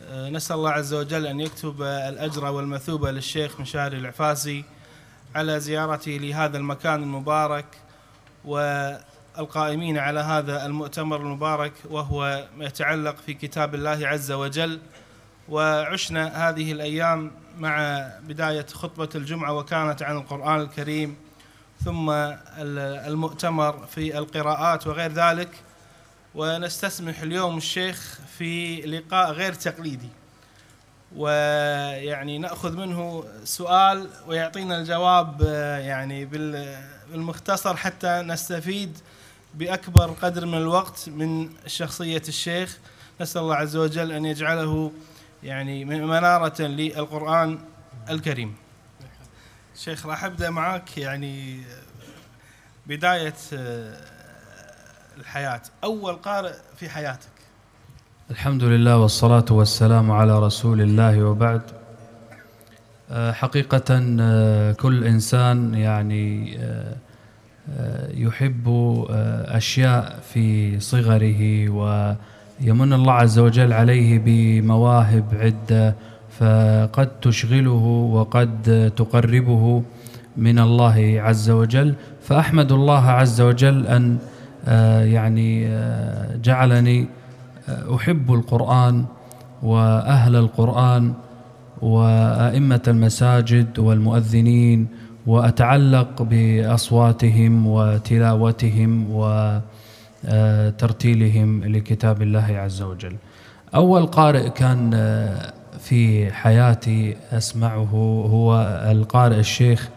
نسأل الله عز وجل أن يكتب الأجر والمثوبة للشيخ مشاري العفاسي على زيارته لهذا المكان المبارك والقائمين على هذا المؤتمر المبارك، وهو يتعلق في كتاب الله عز وجل. وعشنا هذه الأيام مع بداية خطبة الجمعة وكانت عن القرآن الكريم، ثم المؤتمر في القراءات وغير ذلك. ونستسمح اليوم الشيخ في لقاء غير تقليدي، ويعني نأخذ منه سؤال ويعطينا الجواب يعني بالمختصر حتى نستفيد بأكبر قدر من الوقت من شخصية الشيخ. نسأل الله عز وجل أن يجعله يعني منارة للقرآن الكريم. شيخ راح أبدأ معك يعني بداية الحياة، أول قارئ في حياتك. الحمد لله والصلاة والسلام على رسول الله، وبعد. حقيقة كل إنسان يعني يحب أشياء في صغره، ويمن الله عز وجل عليه بمواهب عدة، فقد تشغله وقد تقربه من الله عز وجل. فأحمد الله عز وجل أن يعني جعلني أحب القرآن وأهل القرآن وأئمة المساجد والمؤذنين، وأتعلق بأصواتهم وتلاوتهم وترتيلهم لكتاب الله عز وجل. أول قارئ كان في حياتي أسمعه هو القارئ الشيخ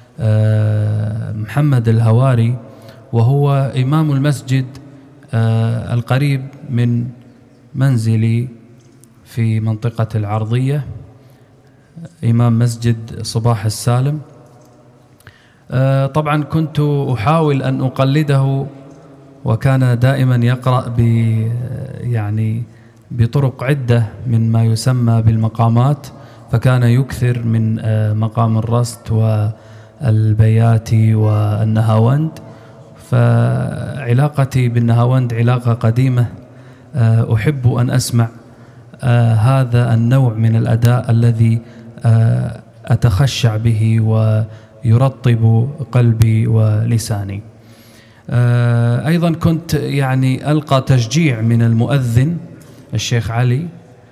محمد الهواري، وهو إمام المسجد القريب من منزلي في منطقة العرضية، إمام مسجد صباح السالم. طبعا كنت أحاول أن أقلده، وكان دائما يقرأ يعني بطرق عدة من ما يسمى بالمقامات، فكان يكثر من مقام الرست والبياتي والنهاوند. فعلاقتي بالنهاوند علاقة قديمة، أحب أن أسمع هذا النوع من الأداء الذي أتخشع به ويرطب قلبي ولساني. أيضا كنت يعني ألقى تشجيع من المؤذن الشيخ علي،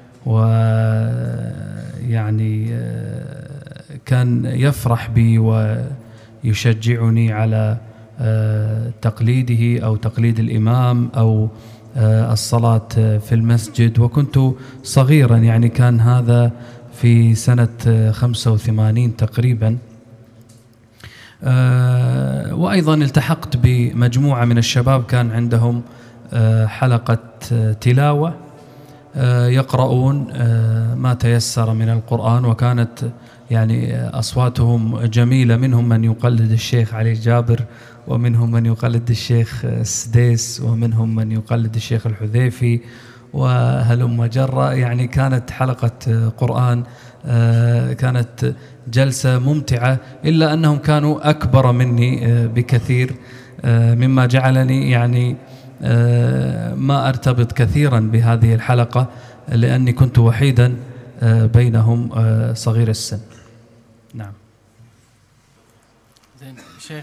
ويعني كان يفرح بي ويشجعني على تقليده أو تقليد الإمام أو الصلاة في المسجد. وكنت صغيرا، يعني كان هذا في سنة 85 تقريبا. وأيضا التحقت بمجموعة من الشباب كان عندهم حلقة تلاوة، يقرؤون ما تيسر من القرآن، وكانت يعني أصواتهم جميلة. منهم من يقلد الشيخ علي جابر، ومنهم من يقلد الشيخ السديس، ومنهم من يقلد الشيخ الحذيفي، وهلم جرة. يعني كانت حلقة قرآن، كانت جلسة ممتعة، إلا أنهم كانوا أكبر مني بكثير، مما جعلني يعني ما أرتبط كثيرا بهذه الحلقة، لأني كنت وحيدا بينهم صغير السن. نعم. زين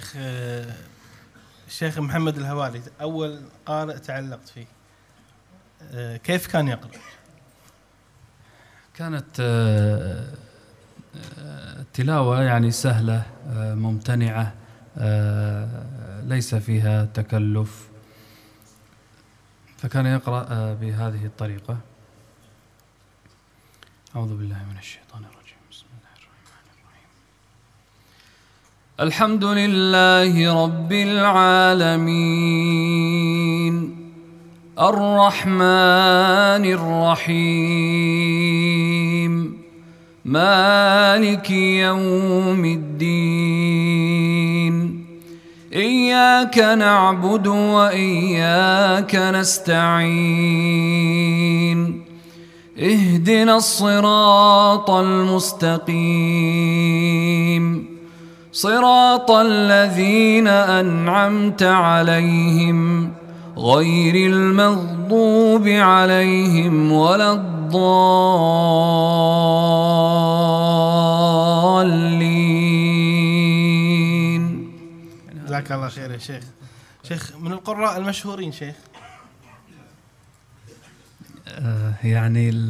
الشيخ محمد الهواري، أول قارئ تعلقت فيه، كيف كان يقرأ؟ كانت تلاوة يعني سهلة ممتنعة، ليس فيها تكلف، فكان يقرأ بهذه الطريقة. أعوذ بالله من الشيطان الرجيم. بسم الله الرحمن الرحيم. الحمد لله رب العالمين، الرحمن الرحيم، مالك يوم الدين، إياك نعبد وإياك نستعين، اهدنا الصراط المستقيم، صراط الذين أنعمت عليهم غير المغضوب عليهم ولا الضالين. جزاك الله خير يا شيخ. شيخ من القراء المشهورين شيخ؟ يعني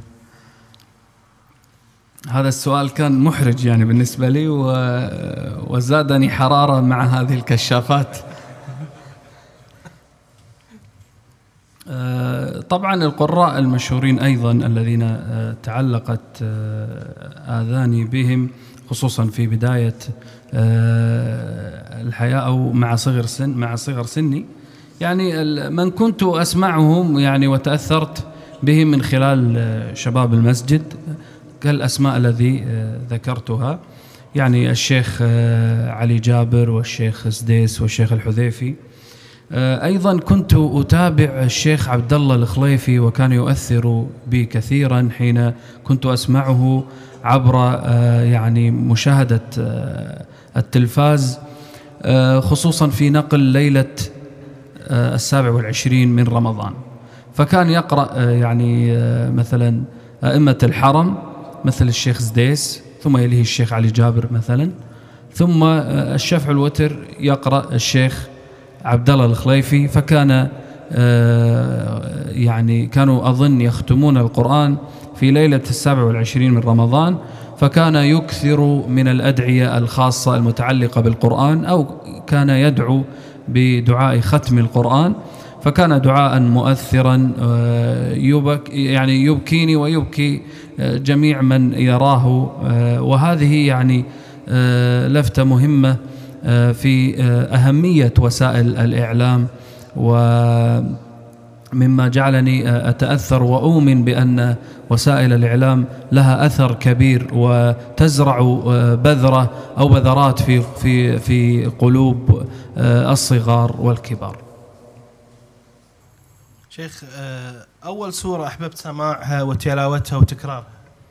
هذا السؤال كان محرج يعني بالنسبة لي وزادني حرارة مع هذه الكشافات. طبعا القراء المشهورين أيضا الذين تعلقت آذاني بهم خصوصا في بداية الحياة أو مع صغر سني، يعني من كنت أسمعهم يعني وتأثرت بهم من خلال شباب المسجد كالأسماء الذي ذكرتها، يعني الشيخ علي جابر والشيخ سديس والشيخ الحذيفي. أيضا كنت أتابع الشيخ عبد الله الخليفي وكان يؤثر بي كثيرا حين كنت أسمعه عبر يعني مشاهدة التلفاز، خصوصا في نقل ليلة 27 من رمضان. فكان يقرأ يعني مثلا أئمة الحرم مثل الشيخ سديس، ثم يليه الشيخ علي جابر مثلا، ثم الشفع والوتر يقرأ الشيخ عبد الله الخليفي. فكان يعني كانوا أظن يختمون القرآن في ليلة 27 من رمضان، فكان يكثر من الأدعية الخاصة المتعلقة بالقرآن، أو كان يدعو بدعاء ختم القرآن، فكان دعاء مؤثرا يعني يبكيني ويبكي جميع من يراه. وهذه يعني لفتة مهمة في أهمية وسائل الإعلام، ومما جعلني أتأثر وأؤمن بأن وسائل الإعلام لها أثر كبير وتزرع بذرة أو بذرات في قلوب الصغار والكبار. شيخ أول سورة أحببت سماعها وتلاوتها وتكرارها؟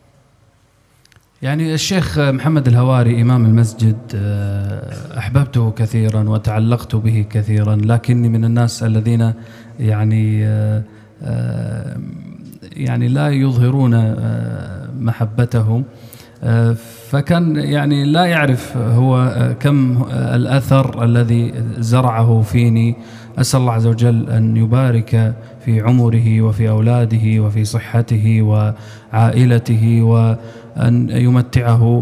يعني الشيخ محمد الهواري إمام المسجد أحببته كثيرا وتعلقت به كثيرا، لكني من الناس الذين يعني لا يظهرون محبتهم، فكان يعني لا يعرف هو كم الأثر الذي زرعه فيني. أسأل الله عز وجل أن يبارك في عمره وفي أولاده وفي صحته وعائلته، وأن يمتعه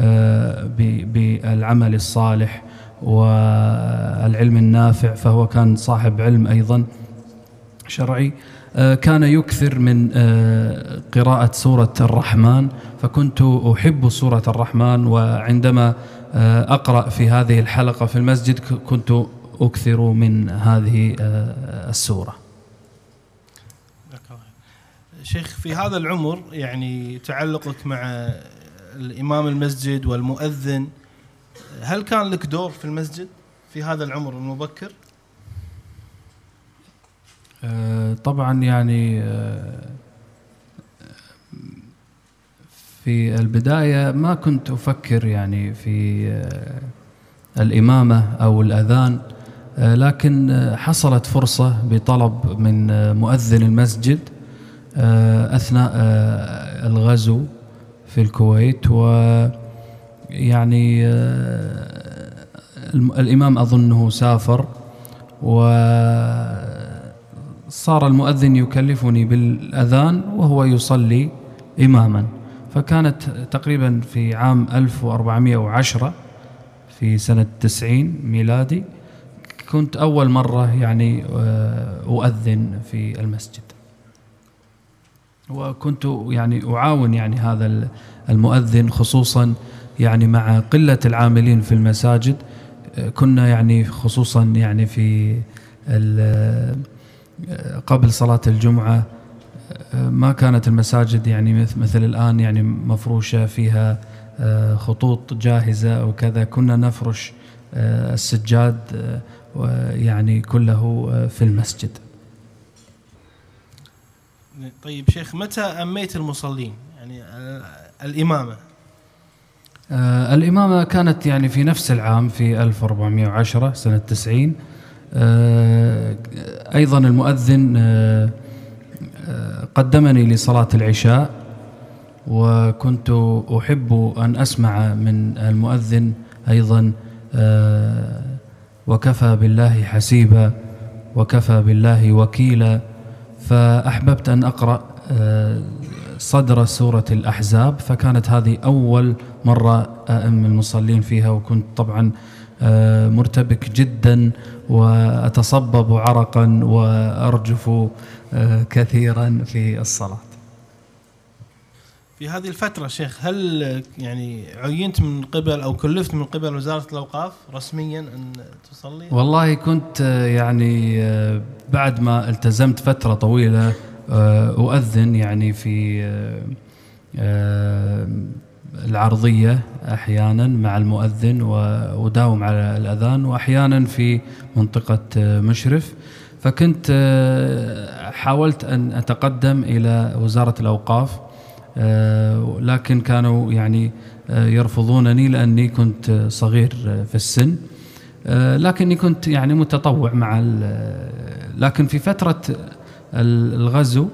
بالعمل الصالح والعلم النافع، فهو كان صاحب علم أيضا شرعي. كان يكثر من قراءة سورة الرحمن، فكنت أحب سورة الرحمن، وعندما أقرأ في هذه الحلقة في المسجد كنت أكثر من هذه السورة. شيخ في هذا العمر يعني تعلقك مع الإمام المسجد والمؤذن، هل كان لك دور في المسجد في هذا العمر المبكر؟ طبعا يعني في البداية ما كنت أفكر يعني في الإمامة أو الأذان، لكن حصلت فرصة بطلب من مؤذن المسجد أثناء الغزو في الكويت، ويعني الإمام أظنه سافر، وصار المؤذن يكلفني بالأذان وهو يصلي إماما. فكانت تقريبا في عام 1410 في سنة 90 ميلادي، كنت أول مرة يعني أؤذن في المسجد، وكنت يعني أعاون يعني هذا المؤذن، خصوصا يعني مع قلة العاملين في المساجد. كنا يعني خصوصا يعني في قبل صلاة الجمعة ما كانت المساجد يعني مثل الآن يعني مفروشة فيها خطوط جاهزة وكذا، كنا نفرش السجاد يعني كله في المسجد. طيب شيخ، متى أميت المصلين يعني الإمامة؟ الإمامة كانت يعني في نفس العام في 1410 سنة 90. أيضا المؤذن قدمني لصلاة العشاء، وكنت أحب أن أسمع من المؤذن أيضا وكفى بالله حسيبا وكفى بالله وكيلا، فأحببت أن أقرأ صدر سورة الأحزاب، فكانت هذه أول مرة أئم المصلين فيها، وكنت طبعا مرتبك جدا وأتصبب عرقا وأرجف كثيرا في الصلاة. في هذه الفترة شيخ هل يعني عينت من قبل أو كلفت من قبل وزارة الأوقاف رسميا أن تصلي؟ والله كنت يعني بعد ما التزمت فترة طويلة أؤذن يعني في العرضية أحيانا مع المؤذن، وأداوم على الأذان، وأحيانا في منطقة مشرف. فكنت حاولت أن أتقدم إلى وزارة الأوقاف، لكن كانوا يعني يرفضونني لأني كنت صغير في السن، لكني كنت يعني متطوع لكن في فترة الغزو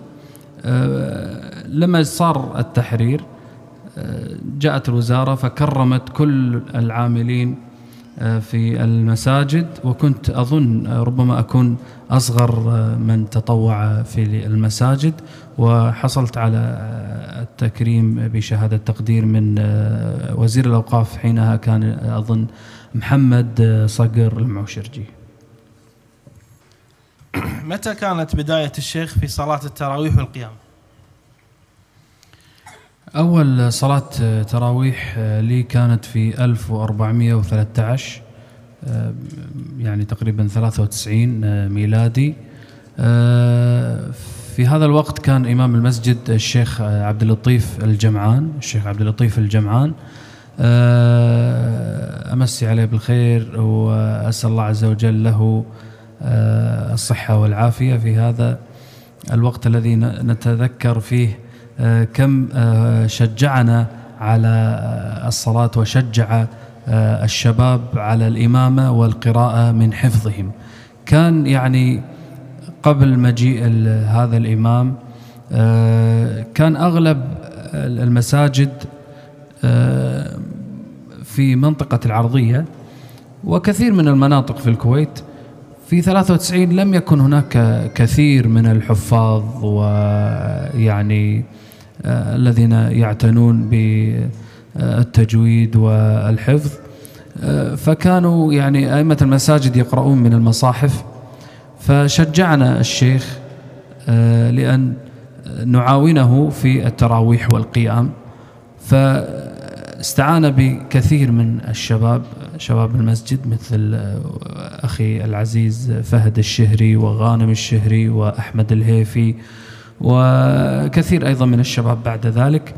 لما صار التحرير جاءت الوزارة فكرمت كل العاملين في المساجد، وكنت أظن ربما أكون أصغر من تطوع في المساجد، وحصلت على التكريم بشهادة تقدير من وزير الأوقاف حينها كان أظن محمد صقر المعشرجي. متى كانت بداية الشيخ في صلاة التراويح والقيام؟ أول صلاة تراويح لي كانت في 1413 يعني تقريبا 93 ميلادي. في هذا الوقت كان إمام المسجد الشيخ عبد اللطيف الجمعان. أمسي عليه بالخير وأسأل الله عز وجل له الصحة والعافية في هذا الوقت الذي نتذكر فيه كم شجعنا على الصلاة وشجع الشباب على الإمامة والقراءة من حفظهم. كان يعني قبل مجيء هذا الإمام كان أغلب المساجد في منطقة العرضية وكثير من المناطق في الكويت. في 93 لم يكن هناك كثير من الحفاظ ويعني الذين يعتنون بالتجويد والحفظ، فكانوا يعني أئمة المساجد يقرؤون من المصاحف، فشجعنا الشيخ لأن نعاونه في التراويح والقيام، فاستعان بكثير من شباب المسجد مثل أخي العزيز فهد الشهري وغانم الشهري وأحمد الهيفي وكثير أيضا من الشباب بعد ذلك.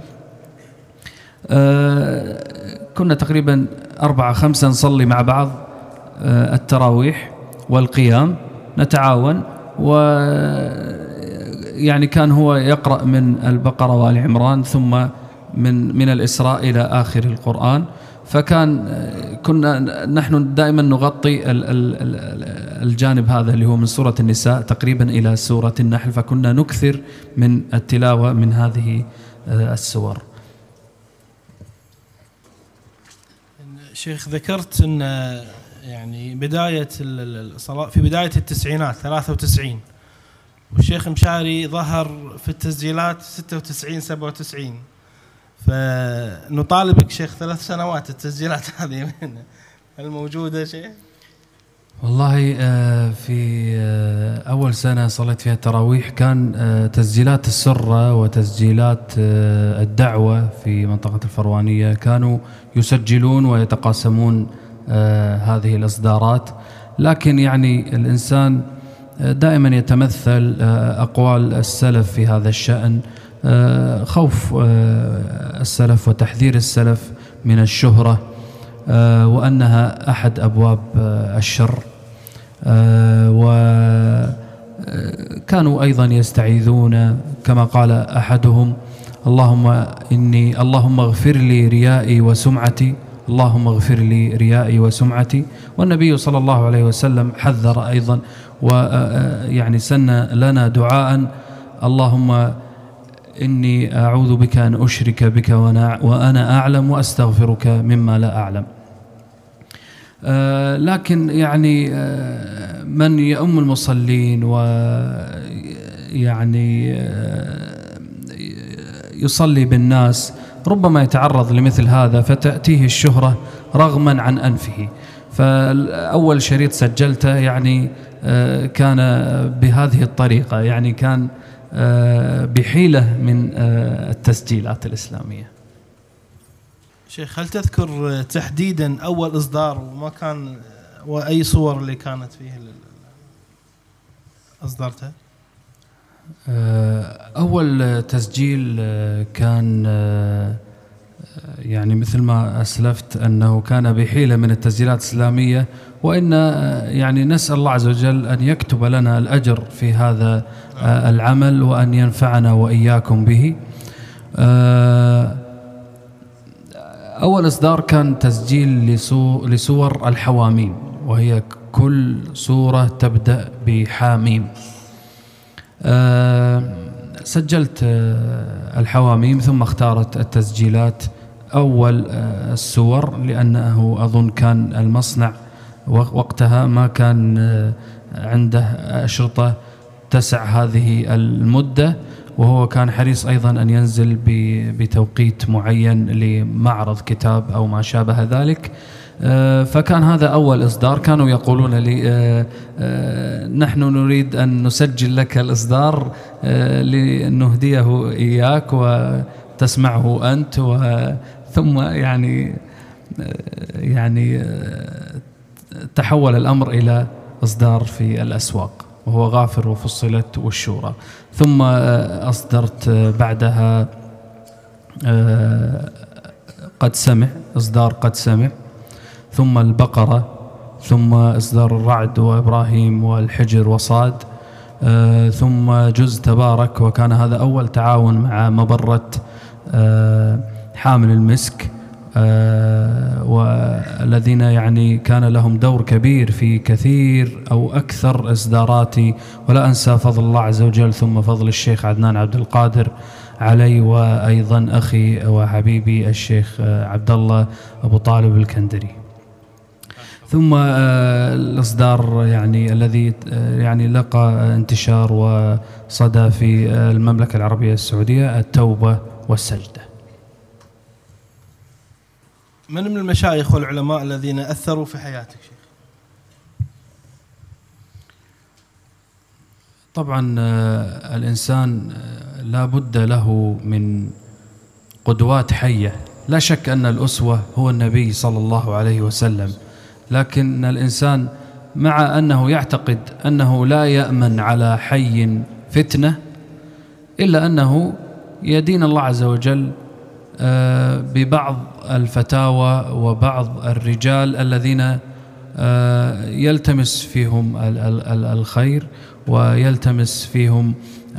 كنا تقريبا 4-5 نصلي مع بعض التراويح والقيام، نتعاون، ويعني كان هو يقرأ من البقرة وآل عمران ثم من الإسراء إلى آخر القرآن، كنا نحن دائما نغطي الجانب هذا اللي هو من سورة النساء تقريبا إلى سورة النحل، فكنا نكثر من التلاوة من هذه السور. شيخ ذكرت أن يعني بداية الصلاة في بداية التسعينات 93، والشيخ مشاري ظهر في التسجيلات 96-97، فنطالبك شيخ 3 سنوات التسجيلات هذه هل موجودة شيء؟ والله في أول سنة صليت فيها التراويح كان تسجيلات السرة وتسجيلات الدعوة في منطقة الفروانية كانوا يسجلون ويتقاسمون هذه الإصدارات، لكن يعني الإنسان دائما يتمثل أقوال السلف في هذا الشأن، خوف السلف وتحذير السلف من الشهرة وأنها أحد أبواب الشر، وكانوا أيضا يستعيذون كما قال أحدهم اللهم اغفر لي ريائي وسمعتي اللهم اغفر لي ريائي وسمعتي. والنبي صلى الله عليه وسلم حذر أيضا ويعني سن لنا دعاء: اللهم إني أعوذ بك أن أشرك بك وأنا أعلم وأستغفرك مما لا أعلم. لكن يعني من يؤم المصلين ويعني يصلي بالناس ربما يتعرض لمثل هذا فتأتيه الشهرة رغما عن أنفه. فأول شريط سجلته يعني كان بهذه الطريقة، يعني كان بحيلة من التسجيلات الإسلامية. شيخ، هل تذكر تحديدا أول إصدار وما كان وأي صور اللي كانت فيه أصدرتها؟ أول تسجيل كان يعني مثل ما أسلفت أنه كان بحيلة من التسجيلات الإسلامية، وإن يعني نسأل الله عز وجل أن يكتب لنا الأجر في هذا العمل وأن ينفعنا وإياكم به. أول إصدار كان تسجيل لسور الحواميم، وهي كل سورة تبدأ بحاميم. سجلت الحواميم ثم اختارت التسجيلات أول السور، لأنه أظن كان المصنع وقتها ما كان عنده أشرطة تسع هذه المدة، وهو كان حريص أيضا أن ينزل بتوقيت معين لمعرض كتاب أو ما شابه ذلك. فكان هذا أول إصدار. كانوا يقولون لي نحن نريد أن نسجل لك الإصدار لنهديه إياك وتسمعه أنت، ثم يعني تحول الأمر إلى إصدار في الأسواق، وهو غافر وفصلت والشورى. ثم أصدرت بعدها قد سمع، إصدار قد سمع، ثم البقرة، ثم إصدار الرعد وإبراهيم والحجر وصاد، ثم جزء تبارك. وكان هذا أول تعاون مع مبرة حامل المسك، والذين يعني كان لهم دور كبير في كثير أو أكثر إصداراتي، ولا أنسى فضل الله عز وجل ثم فضل الشيخ عدنان عبد القادر علي، وأيضا أخي وحبيبي الشيخ عبد الله أبو طالب الكندري. ثم الإصدار يعني الذي يعني لقى انتشار وصدى في المملكة العربية السعودية: التوبة والسجدة. من المشايخ والعلماء الذين أثروا في حياتك شيخ؟ طبعا الإنسان لا بد له من قدوات حية. لا شك أن الأسوة هو النبي صلى الله عليه وسلم، لكن الإنسان مع أنه يعتقد أنه لا يأمن على حي فتنة، إلا أنه يدين الله عز وجل ببعض الفتاوى وبعض الرجال الذين يلتمس فيهم الخير ويلتمس فيهم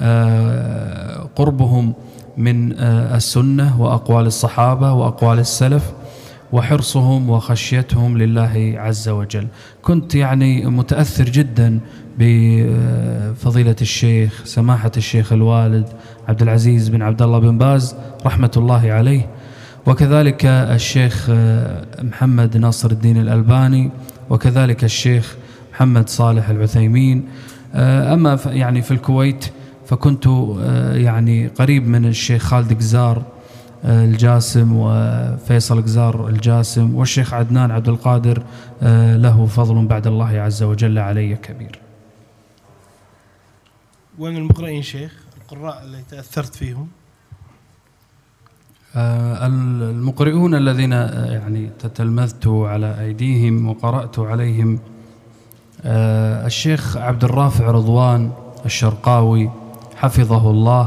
قربهم من السنة وأقوال الصحابة وأقوال السلف وحرصهم وخشيتهم لله عز وجل. كنت يعني متأثر جدا بفضيلة الشيخ سماحة الشيخ الوالد عبد العزيز بن عبد الله بن باز رحمة الله عليه، وكذلك الشيخ محمد ناصر الدين الألباني، وكذلك الشيخ محمد صالح العثيمين. أما يعني في الكويت فكنت يعني قريب من الشيخ خالد قزار الجاسم وفيصل قزار الجاسم، والشيخ عدنان عبد القادر له فضل بعد الله عز وجل علي كبير. وين المقرئين شيخ، القراء اللي تأثرت فيهم؟ المقرئون الذين يعني تتلمذت على أيديهم وقرأت عليهم: الشيخ عبد الرافع رضوان الشرقاوي حفظه الله.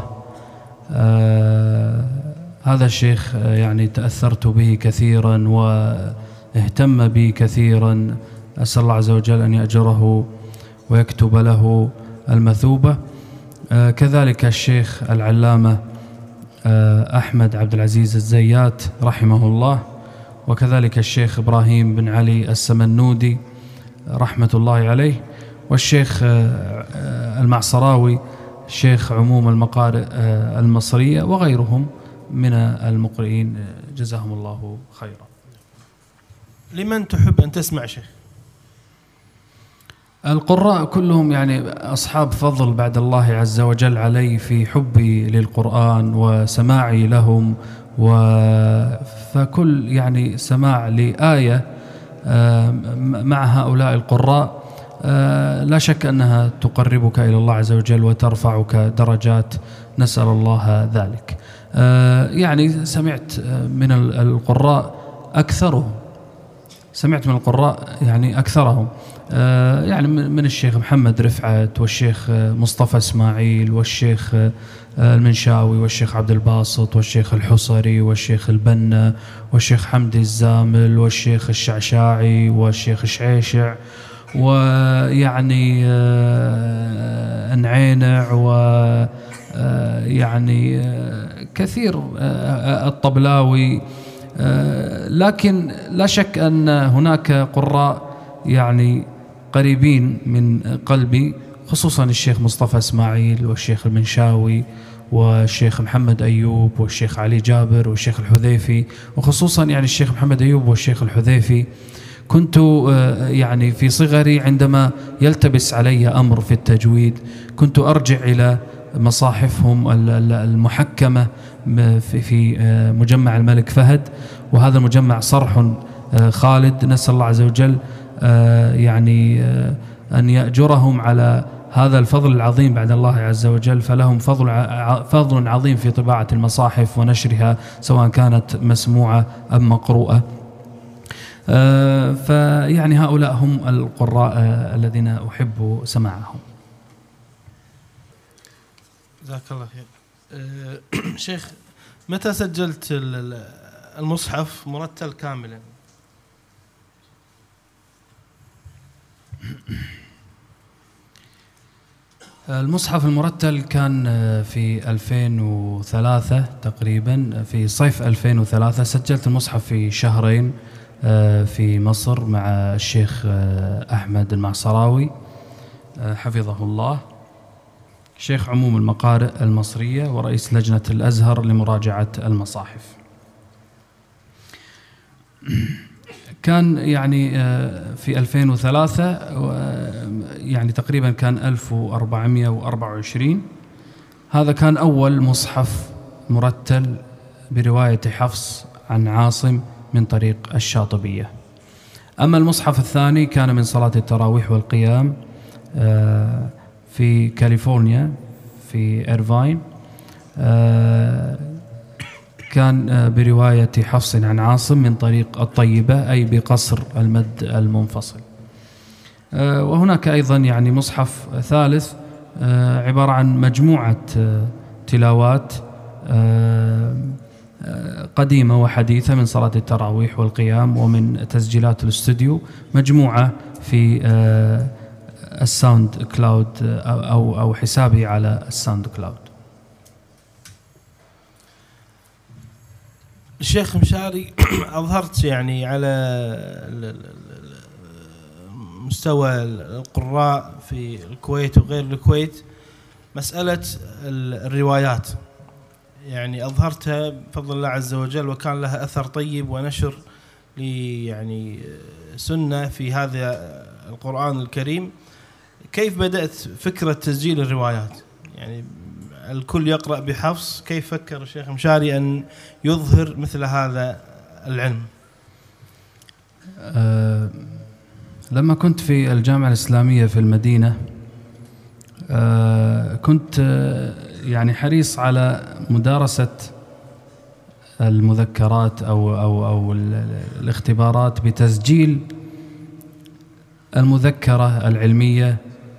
هذا الشيخ يعني تأثرت به كثيرا واهتم بي كثيرا، أسأل الله عز وجل أن يأجره ويكتب له المثوبة. كذلك الشيخ العلامة أحمد عبد العزيز الزيات رحمه الله، وكذلك الشيخ إبراهيم بن علي السمنودي رحمة الله عليه، والشيخ المعصراوي شيخ عموم المقارئ المصرية، وغيرهم من المقرئين جزاهم الله خيرا. لمن تحب أن تسمع شيخ؟ القراء كلهم يعني أصحاب فضل بعد الله عز وجل علي في حبي للقرآن وسماعي لهم، فكل يعني سماع لآية مع هؤلاء القراء لا شك أنها تقربك إلى الله عز وجل وترفعك درجات، نسأل الله ذلك. يعني سمعت من القراء أكثرهم، سمعت من القراء يعني أكثرهم، يعني من الشيخ محمد رفعت والشيخ مصطفى إسماعيل والشيخ المنشاوي والشيخ عبد الباسط والشيخ الحصري والشيخ البنا والشيخ حمدي الزامل والشيخ الشعشاعي والشيخ الشعيشع، ويعني انعينع، ويعني كثير الطبلاوي. لكن لا شك أن هناك قراء يعني قريبين من قلبي، خصوصا الشيخ مصطفى إسماعيل والشيخ المنشاوي والشيخ محمد أيوب والشيخ علي جابر والشيخ الحذيفي، وخصوصا يعني الشيخ محمد أيوب والشيخ الحذيفي. كنت يعني في صغري عندما يلتبس علي أمر في التجويد كنت أرجع إلى مصاحفهم المحكمة في مجمع الملك فهد، وهذا المجمع صرح خالد، نسأل الله عز وجل يعني أن يأجرهم على هذا الفضل العظيم بعد الله عز وجل، فلهم فضل عظيم في طباعة المصاحف ونشرها سواء كانت مسموعة أم مقروءة. فيعني هؤلاء هم القراء الذين أحب سماعهم. جزاك الله خير. شيخ، متى سجلت المصحف مرتل كاملا؟ المصحف المرتل كان في 2003 تقريبا، في صيف 2003 سجلت المصحف في شهرين في مصر مع الشيخ أحمد المعصراوي حفظه الله، شيخ عموم المقارئ المصرية ورئيس لجنة الأزهر لمراجعة المصاحف. كان يعني في 2003 يعني تقريبا كان 1424. هذا كان أول مصحف مرتل برواية حفص عن عاصم من طريق الشاطبية. أما المصحف الثاني كان من صلاة التراويح والقيام في كاليفورنيا في إيرفاين، كان برواية حفص عن عاصم من طريق الطيبة، أي بقصر المد المنفصل. وهناك أيضا يعني مصحف ثالث عبارة عن مجموعة تلاوات قديمة وحديثة من صلاة التراويح والقيام ومن تسجيلات الاستوديو، مجموعة في الساوند كلاود أو حسابي على الساوند كلاود. الشيخ مشاري، أظهرت يعني على مستوى القراء في الكويت وغير الكويت مسألة الروايات، يعني أظهرتها بفضل الله عز وجل، وكان لها أثر طيب ونشر يعني سنة في هذا القرآن الكريم. كيف بدأت فكرة تسجيل الروايات؟ يعني الكل يقرأ بحفص، كيف فكر الشيخ مشاري أن يظهر مثل هذا العلم؟ لما كنت في الجامعة الإسلامية في المدينة كنت يعني حريص على مدارسة المذكرات أو الاختبارات بتسجيل المذكرة العلمية،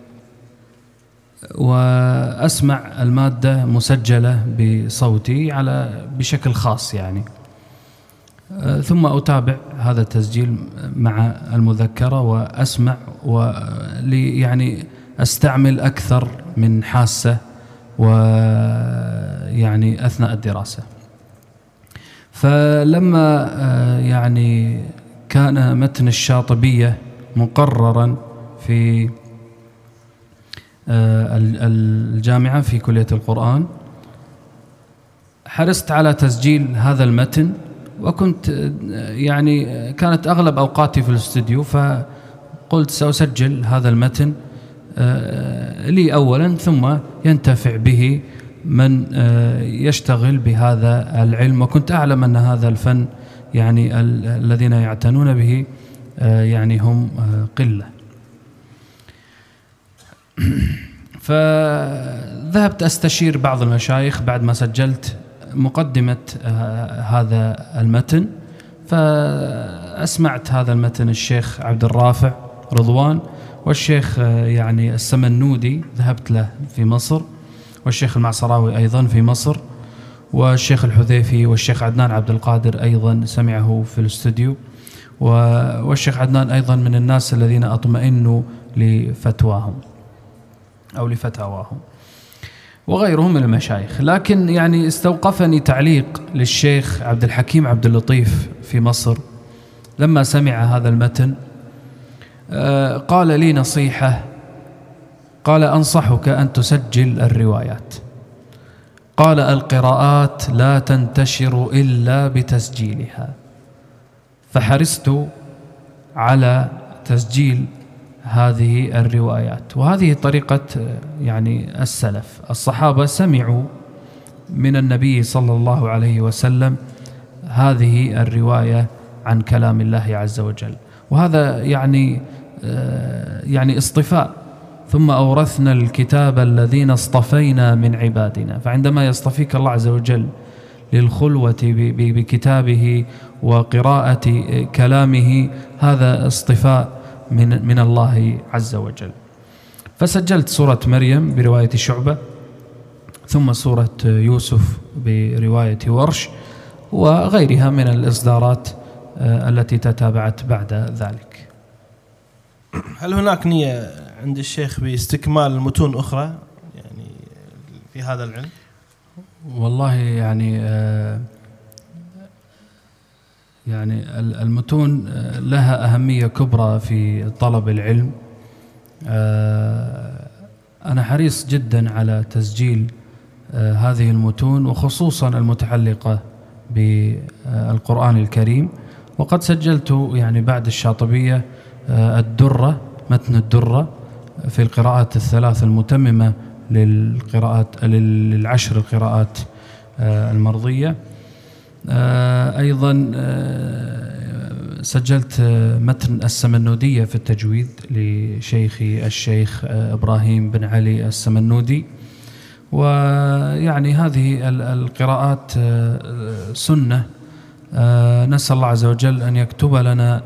وأسمع المادة مسجلة بصوتي بشكل خاص يعني، ثم أتابع هذا التسجيل مع المذكرة وأسمع يعني أستعمل أكثر من حاسة ويعني أثناء الدراسة. فلما يعني كان متن الشاطبية مقررا في الجامعة في كلية القرآن، حرصت على تسجيل هذا المتن، وكنت يعني كانت أغلب أوقاتي في الاستوديو، فقلت سأسجل هذا المتن لي أولا، ثم ينتفع به من يشتغل بهذا العلم. وكنت أعلم أن هذا الفن يعني الذين يعتنون به يعني هم قلة. فذهبت أستشير بعض المشايخ بعد ما سجلت مقدمة هذا المتن، فأسمعت هذا المتن الشيخ عبد الرافع رضوان، والشيخ يعني السمنودي ذهبت له في مصر، والشيخ المعصراوي أيضا في مصر، والشيخ الحذيفي، والشيخ عدنان عبد القادر أيضا سمعه في الاستوديو، والشيخ عدنان أيضا من الناس الذين أطمئنوا لفتواهم أو لفتاواهم، وغيرهم من المشايخ. لكن يعني استوقفني تعليق للشيخ عبد الحكيم عبد اللطيف في مصر لما سمع هذا المتن. قال لي نصيحة، قال: أنصحك أن تسجل الروايات. قال: القراءات لا تنتشر إلا بتسجيلها. فحرصت على تسجيل هذه الروايات، وهذه طريقة يعني السلف. الصحابة سمعوا من النبي صلى الله عليه وسلم هذه الرواية عن كلام الله عز وجل، وهذا يعني اصطفاء. ثم أورثنا الكتاب الذين اصطفينا من عبادنا. فعندما يصطفيك الله عز وجل للخلوة بكتابه وقراءة كلامه، هذا اصطفاء من الله عز وجل. فسجلت سورة مريم برواية شعبة، ثم سورة يوسف برواية ورش، وغيرها من الإصدارات التي تتابعت بعد ذلك. هل هناك نية عند الشيخ باستكمال متون أخرى يعني في هذا العلم؟ والله يعني المتون لها أهمية كبرى في طلب العلم. أنا حريص جدا على تسجيل هذه المتون، وخصوصا المتعلقة بالقرآن الكريم. وقد سجلت يعني بعد الشاطبية الدرة، متن الدرة في القراءات الثلاث المتممة للعشر القراءات المرضية. أيضا سجلت متن السمنودية في التجويد لشيخي الشيخ إبراهيم بن علي السمنودي. ويعني هذه القراءات سنة، نسأل الله عز وجل أن يكتب لنا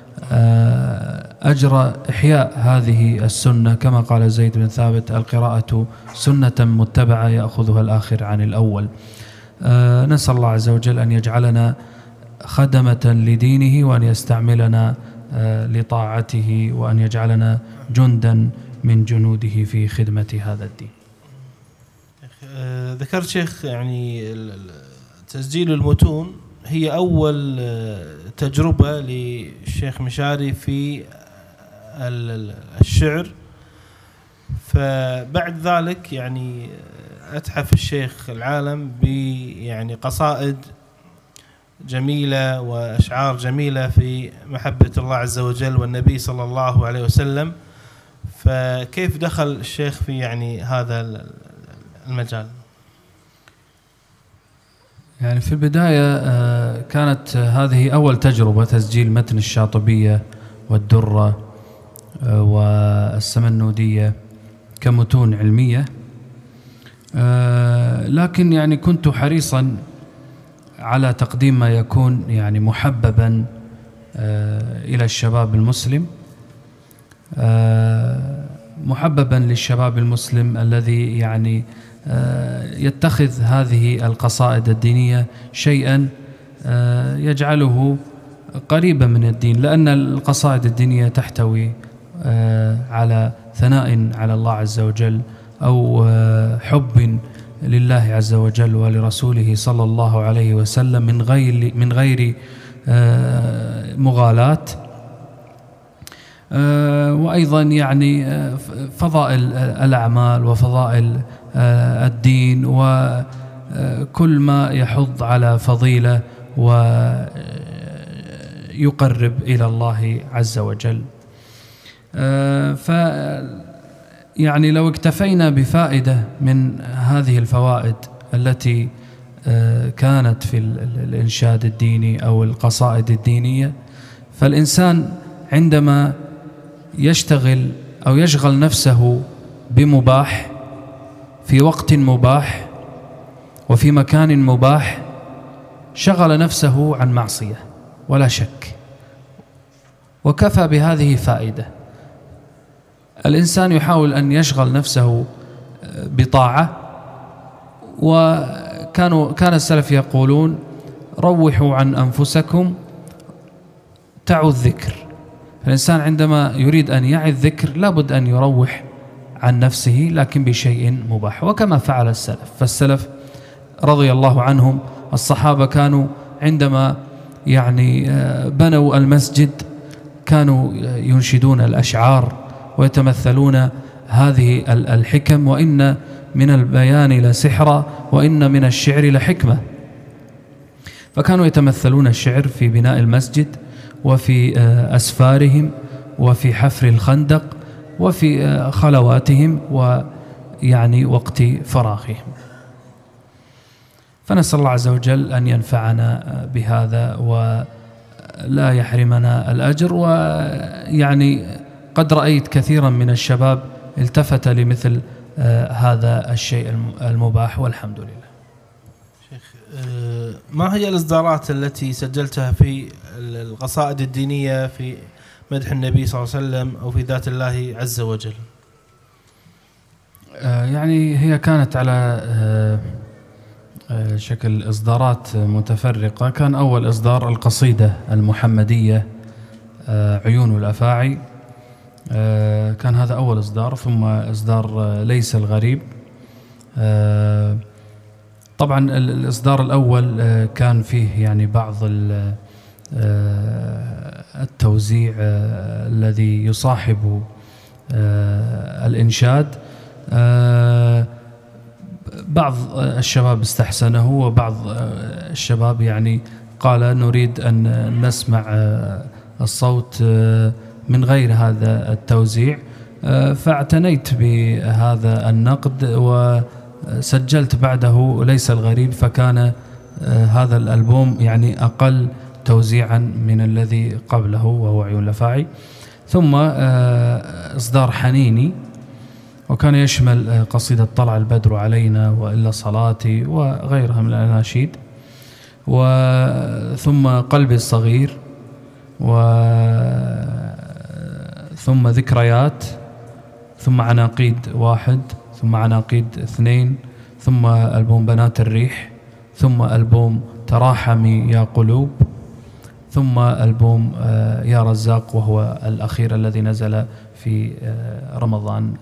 أجر إحياء هذه السنة، كما قال زيد بن ثابت: القراءة سنة متبعة يأخذها الآخر عن الأول. نسأل الله عز وجل أن يجعلنا خدمة لدينه، وأن يستعملنا لطاعته، وأن يجعلنا جندا من جنوده في خدمة هذا الدين. ذكرت شيخ يعني تسجيل المتون هي أول تجربة للشيخ مشاري في الشعر، فبعد ذلك يعني أتحف الشيخ العالم يعني قصائد جميلة وأشعار جميلة في محبة الله عز وجل والنبي صلى الله عليه وسلم. فكيف دخل الشيخ في يعني هذا المجال؟ يعني في البداية كانت هذه أول تجربة، تسجيل متن الشاطبية والدرة والسمنودية كمتون علمية. لكن يعني كنت حريصا على تقديم ما يكون يعني محببا إلى الشباب المسلم، محببا للشباب المسلم الذي يعني يتخذ هذه القصائد الدينية شيئا يجعله قريبا من الدين، لأن القصائد الدينية تحتوي على ثناء على الله عز وجل، أو حب لله عز وجل ولرسوله صلى الله عليه وسلم من غير مغالاة. وأيضا يعني فضائل الأعمال وفضائل الدين وكل ما يحض على فضيلة ويقرب إلى الله عز وجل. يعني لو اكتفينا بفائدة من هذه الفوائد التي كانت في الإنشاد الديني أو القصائد الدينية، فالإنسان عندما يشتغل أو يشغل نفسه بمباح في وقت مباح وفي مكان مباح شغل نفسه عن معصية ولا شك، وكفى بهذه فائدة. الإنسان يحاول أن يشغل نفسه بطاعة، وكان السلف يقولون روحوا عن أنفسكم تعوا الذكر. الإنسان عندما يريد أن يعي الذكر لابد أن يروح عن نفسه لكن بشيء مباح، وكما فعل السلف. فالسلف رضي الله عنهم الصحابة كانوا عندما يعني بنوا المسجد كانوا ينشدون الأشعار ويتمثلون هذه الحكم: وإن من البيان لسحرا وإن من الشعر لحكمة. فكانوا يتمثلون الشعر في بناء المسجد وفي أسفارهم وفي حفر الخندق وفي خلواتهم ويعني وقت فراغهم. فنسأل الله عز وجل أن ينفعنا بهذا ولا يحرمنا الأجر. ويعني قد رأيت كثيرا من الشباب التفت لمثل هذا الشيء المباح، والحمد لله. شيخ، ما هي الإصدارات التي سجلتها في القصائد الدينية في مدح النبي صلى الله عليه وسلم أو في ذات الله عز وجل؟ يعني هي كانت على شكل إصدارات متفرقة. كان أول إصدار القصيدة المحمدية عيون الأفاعي، كان هذا أول إصدار. ثم إصدار ليس الغريب. طبعا الإصدار الأول كان فيه يعني بعض التوزيع الذي يصاحب الإنشاد. بعض الشباب استحسنه، وبعض الشباب يعني قال نريد أن نسمع الصوت من غير هذا التوزيع. فاعتنيت بهذا النقد وسجلت بعده ليس الغريب، فكان هذا الألبوم يعني أقل توزيعا من الذي قبله وهو عيون الأفاعي. ثم إصدار حنيني، وكان يشمل قصيدة طلع البدر علينا وإلا صلاتي وغيرها من الأناشيد. ثم قلبي الصغير، ثم ذكريات، ثم عناقيد 1، ثم عناقيد 2، ثم ألبوم بنات الريح، ثم ألبوم تراحمي يا قلوب، ثم ألبوم يا رزاق وهو الأخير الذي نزل في رمضان.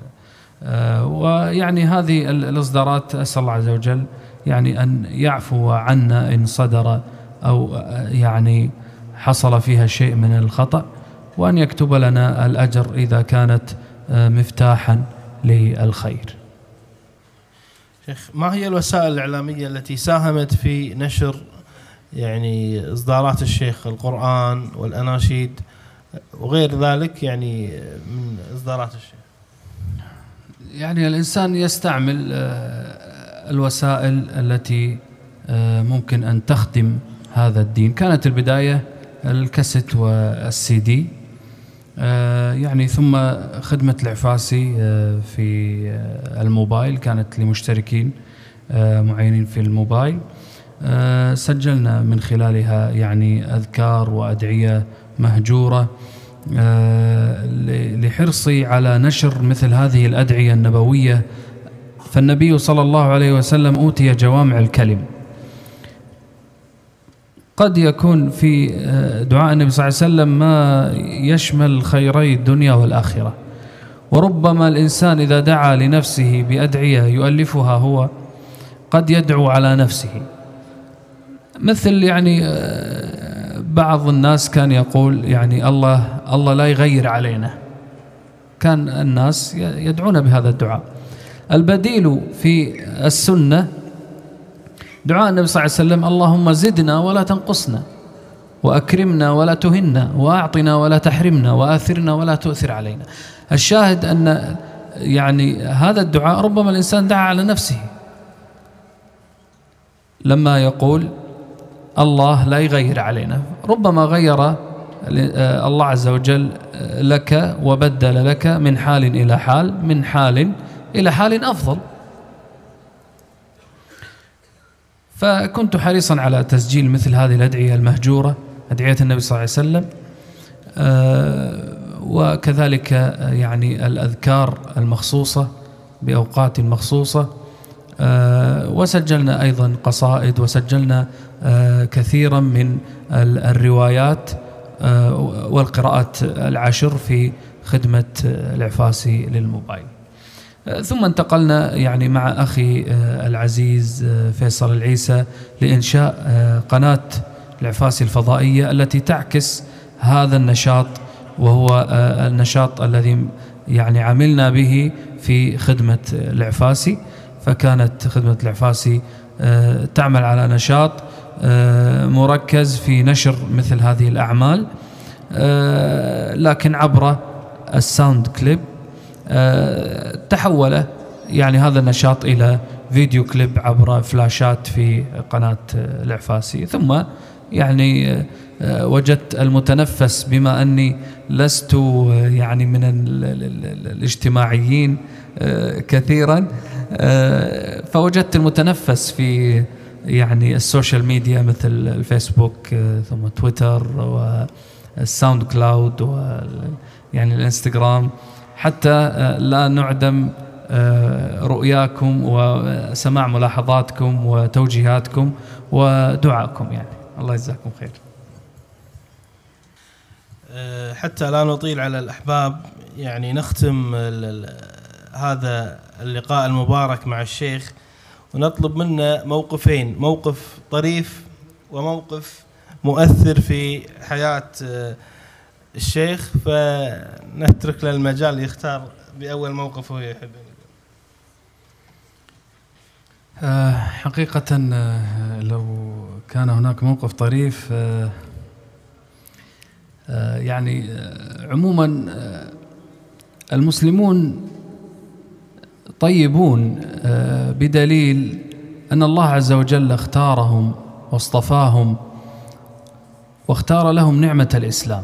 ويعني هذه الإصدارات أسأل الله عز وجل يعني أن يعفو عنا إن صدر أو يعني حصل فيها شيء من الخطأ، وأن يكتب لنا الأجر إذا كانت مفتاحا للخير. شيخ، ما هي الوسائل الإعلامية التي ساهمت في نشر يعني إصدارات الشيخ، القرآن والأناشيد وغير ذلك يعني من إصدارات الشيخ؟ يعني الإنسان يستعمل الوسائل التي ممكن أن تخدم هذا الدين. كانت البداية الكاسيت والسي دي، يعني ثم خدمة العفاسي في الموبايل كانت لمشتركين معينين في الموبايل. سجلنا من خلالها يعني أذكار وأدعية مهجورة لحرصي على نشر مثل هذه الأدعية النبوية. فالنبي صلى الله عليه وسلم أوتي جوامع الكلم. قد يكون في دعاء النبي صلى الله عليه وسلم ما يشمل خيري الدنيا والآخرة، وربما الإنسان إذا دعا لنفسه بأدعية يؤلفها هو قد يدعو على نفسه، مثل يعني بعض الناس كان يقول يعني الله لا يغير علينا، كان الناس يدعون بهذا الدعاء. البديل في السنة دعاء النبي صلى الله عليه وسلم: اللهم زدنا ولا تنقصنا، وأكرمنا ولا تهنا، وأعطنا ولا تحرمنا، وآثرنا ولا تؤثر علينا. الشاهد أن يعني هذا الدعاء ربما الإنسان دعا على نفسه لما يقول الله لا يغير علينا، ربما غير الله عز وجل لك وبدل لك من حال إلى حال، من حال إلى حال أفضل. فكنت حريصا على تسجيل مثل هذه الأدعية المهجورة، أدعية النبي صلى الله عليه وسلم، وكذلك يعني الأذكار المخصوصة بأوقات مخصوصة، وسجلنا أيضا قصائد، وسجلنا كثيرا من الروايات والقراءات العشر في خدمة العفاسي للموبايل. ثم انتقلنا يعني مع أخي العزيز فيصل العيسى لإنشاء قناة العفاسي الفضائية التي تعكس هذا النشاط، وهو النشاط الذي يعني عملنا به في خدمة العفاسي. فكانت خدمة العفاسي تعمل على نشاط مركز في نشر مثل هذه الأعمال، لكن عبر الساوند كليب. تحول يعني هذا النشاط إلى فيديو كليب عبر فلاشات في قناة العفاسي. ثم يعني وجدت المتنفس، بما أني لست يعني من الاجتماعيين كثيرا، فوجدت المتنفس في يعني السوشيال ميديا مثل الفيسبوك، ثم تويتر، والساوند كلاود، يعني الانستغرام، حتى لا نعدم رؤياكم وسماع ملاحظاتكم وتوجيهاتكم ودعائكم. يعني الله يجزاكم خير. حتى لا نطيل على الأحباب، يعني نختم هذا اللقاء المبارك مع الشيخ ونطلب منه موقفين: موقف طريف وموقف مؤثر في حياة الشيخ، فنترك له المجال يختار بأول موقف هو يحب. حقيقة لو كان هناك موقف طريف، يعني عموما المسلمون طيبون، بدليل أن الله عز وجل اختارهم واصطفاهم واختار لهم نعمة الإسلام.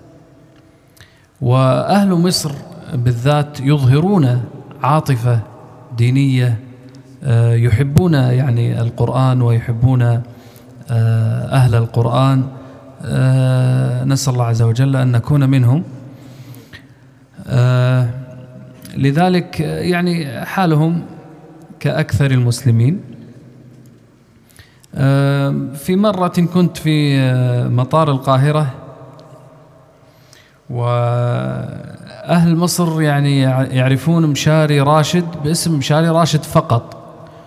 وأهل مصر بالذات يظهرون عاطفة دينية، يحبون يعني القرآن ويحبون أهل القرآن. نسأل الله عز وجل أن نكون منهم. لذلك يعني حالهم كأكثر المسلمين. في مرة كنت في مطار القاهرة، وأهل مصر يعني يعرفون مشاري راشد باسم مشاري راشد فقط،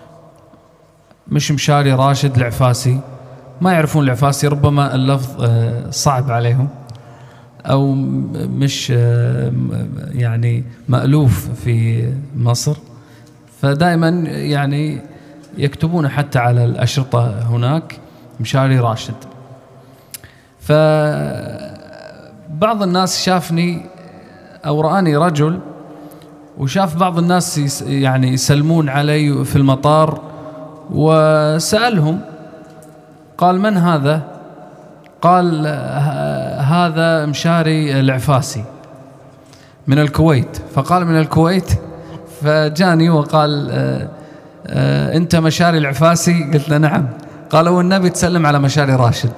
مش مشاري راشد العفاسي. ما يعرفون العفاسي، ربما اللفظ صعب عليهم أو مش يعني مألوف في مصر، فدائما يعني يكتبون حتى على الأشرطة هناك مشاري راشد. فبعض الناس شافني أو رآني رجل، وشاف بعض الناس يعني يسلمون علي في المطار، وسألهم قال: من هذا؟ قال: هذا مشاري العفاسي من الكويت. فقال: من الكويت؟ فجاني وقال: أنت مشاري العفاسي؟ قلت له: نعم. قال: والنبي تسلم على مشاري راشد.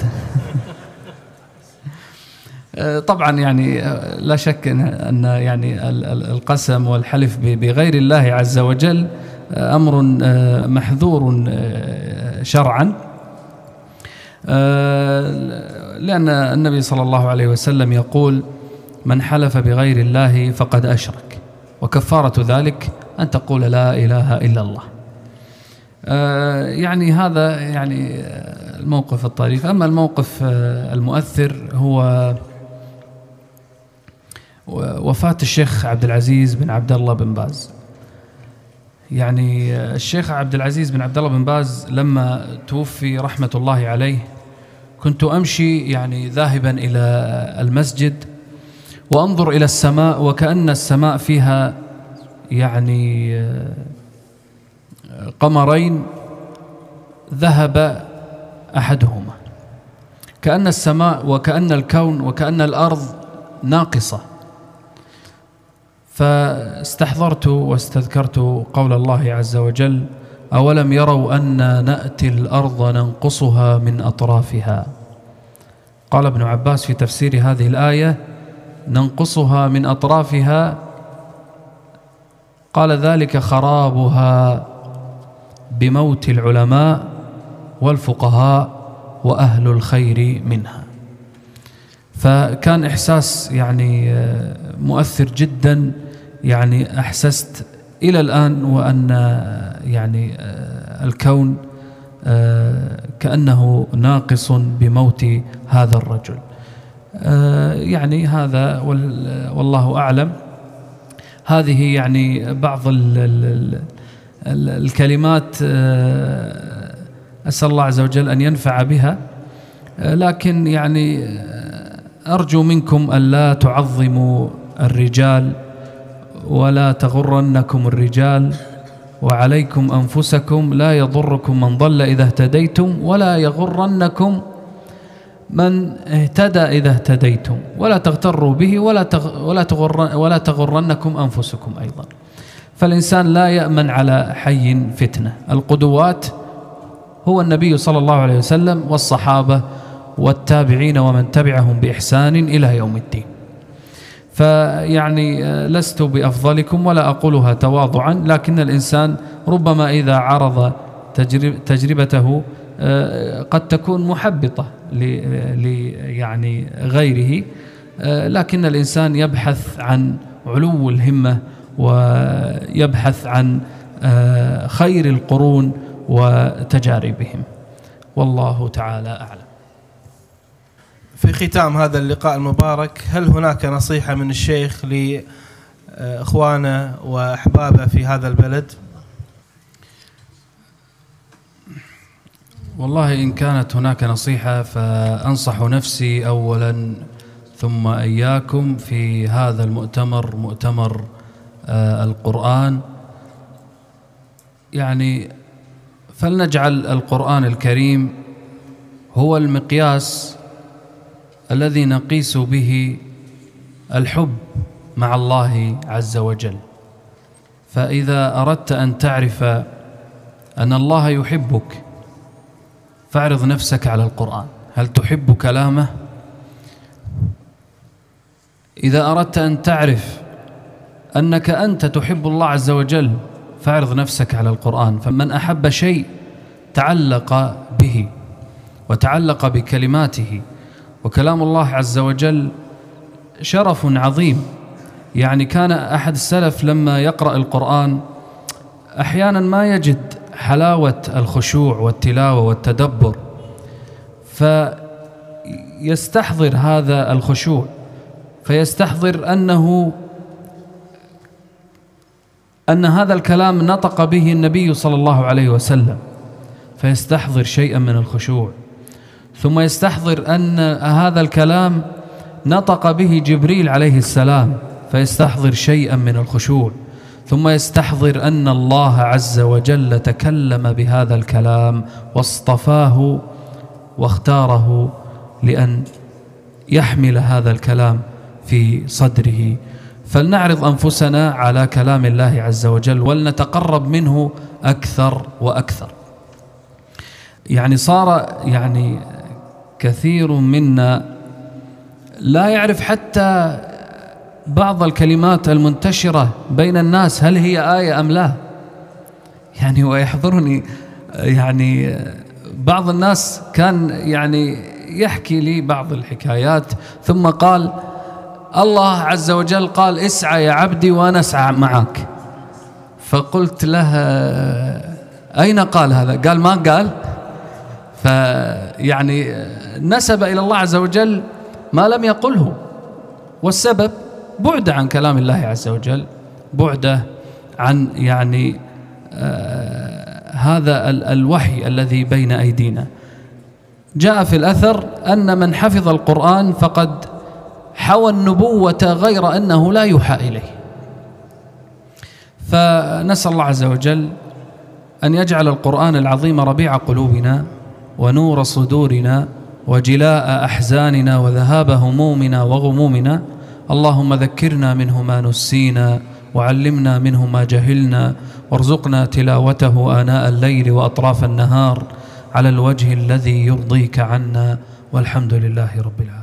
طبعا يعني لا شك أن يعني القسم والحلف بغير الله عز وجل أمر محذور شرعا، لأن النبي صلى الله عليه وسلم يقول: من حلف بغير الله فقد أشرك، وكفارة ذلك أن تقول لا إله إلا الله. يعني هذا يعني الموقف الطريف. أما الموقف المؤثر هو وفاة الشيخ عبد العزيز بن عبد الله بن باز. يعني الشيخ عبد العزيز بن عبد الله بن باز لما توفي رحمة الله عليه كنت أمشي يعني ذاهبا إلى المسجد وأنظر إلى السماء وكأن السماء فيها يعني قمرين ذهب أحدهما، كأن السماء وكأن الكون وكأن الأرض ناقصة. فاستحضرت واستذكرت قول الله عز وجل: أولم يروا أن نأتي الأرض ننقصها من أطرافها. قال ابن عباس في تفسير هذه الآية: ننقصها من أطرافها، قال ذلك خرابها بموت العلماء والفقهاء وأهل الخير منها. فكان إحساس يعني مؤثر جدا، يعني أحسست إلى الآن وأن يعني الكون كأنه ناقص بموت هذا الرجل. يعني هذا والله أعلم. هذه يعني بعض الكلمات أسأل الله عز وجل أن ينفع بها، لكن يعني أرجو منكم أن لا تعظموا الرجال ولا تغرنكم الرجال، وعليكم أنفسكم، لا يضركم من ضل إذا اهتديتم ولا يغرنكم من اهتدى إذا اهتديتم، ولا تغتروا به ولا تغرنكم أنفسكم أيضا. فالإنسان لا يأمن على حي فتنة. القدوات هو النبي صلى الله عليه وسلم والصحابة والتابعين ومن تبعهم بإحسان إلى يوم الدين. فيعني لست بأفضلكم ولا أقولها تواضعا، لكن الإنسان ربما إذا عرض تجربته قد تكون محبطة يعني غيره، لكن الإنسان يبحث عن علو الهمة ويبحث عن خير القرون وتجاربهم، والله تعالى أعلم. في ختام هذا اللقاء المبارك، هل هناك نصيحة من الشيخ لإخوانه وأحبابه في هذا البلد؟ والله إن كانت هناك نصيحة فأنصح نفسي أولا ثم إياكم في هذا المؤتمر، مؤتمر القرآن. يعني فلنجعل القرآن الكريم هو المقياس الذي نقيس به الحب مع الله عز وجل. فإذا أردت أن تعرف أن الله يحبك فاعرض نفسك على القرآن، هل تحب كلامه؟ إذا أردت أن تعرف أنك أنت تحب الله عز وجل فاعرض نفسك على القرآن. فمن أحب شيء تعلق به وتعلق بكلماته، وكلام الله عز وجل شرف عظيم. يعني كان أحد السلف لما يقرأ القرآن أحيانا ما يجد حلاوة الخشوع والتلاوة والتدبر، فيستحضر هذا الخشوع، فيستحضر أن هذا الكلام نطق به النبي صلى الله عليه وسلم، فيستحضر شيئا من الخشوع. ثم يستحضر أن هذا الكلام نطق به جبريل عليه السلام، فيستحضر شيئا من الخشوع. ثم يستحضر أن الله عز وجل تكلم بهذا الكلام واصطفاه واختاره لأن يحمل هذا الكلام في صدره. فلنعرض أنفسنا على كلام الله عز وجل ولنتقرب منه أكثر وأكثر. يعني صار يعني كثير منا لا يعرف حتى بعض الكلمات المنتشرة بين الناس هل هي آية أم لا. يعني ويحضرني يعني بعض الناس كان يعني يحكي لي بعض الحكايات، ثم قال الله عز وجل قال اسعى يا عبدي وأنا أسعى معك. فقلت له أين قال هذا؟ قال ما قال. فيعني نسب إلى الله عز وجل ما لم يقله، والسبب بعد عن كلام الله عز وجل، بعده عن يعني هذا الوحي الذي بين أيدينا. جاء في الأثر أن من حفظ القرآن فقد حوى النبوة غير أنه لا يوحى إليه. فنسأل الله عز وجل أن يجعل القرآن العظيم ربيع قلوبنا ونور صدورنا وجلاء أحزاننا وذهاب همومنا وغمومنا. اللهم ذكرنا منه ما نسينا وعلمنا منه ما جهلنا، وارزقنا تلاوته آناء الليل وأطراف النهار على الوجه الذي يرضيك عنا، والحمد لله رب العالمين.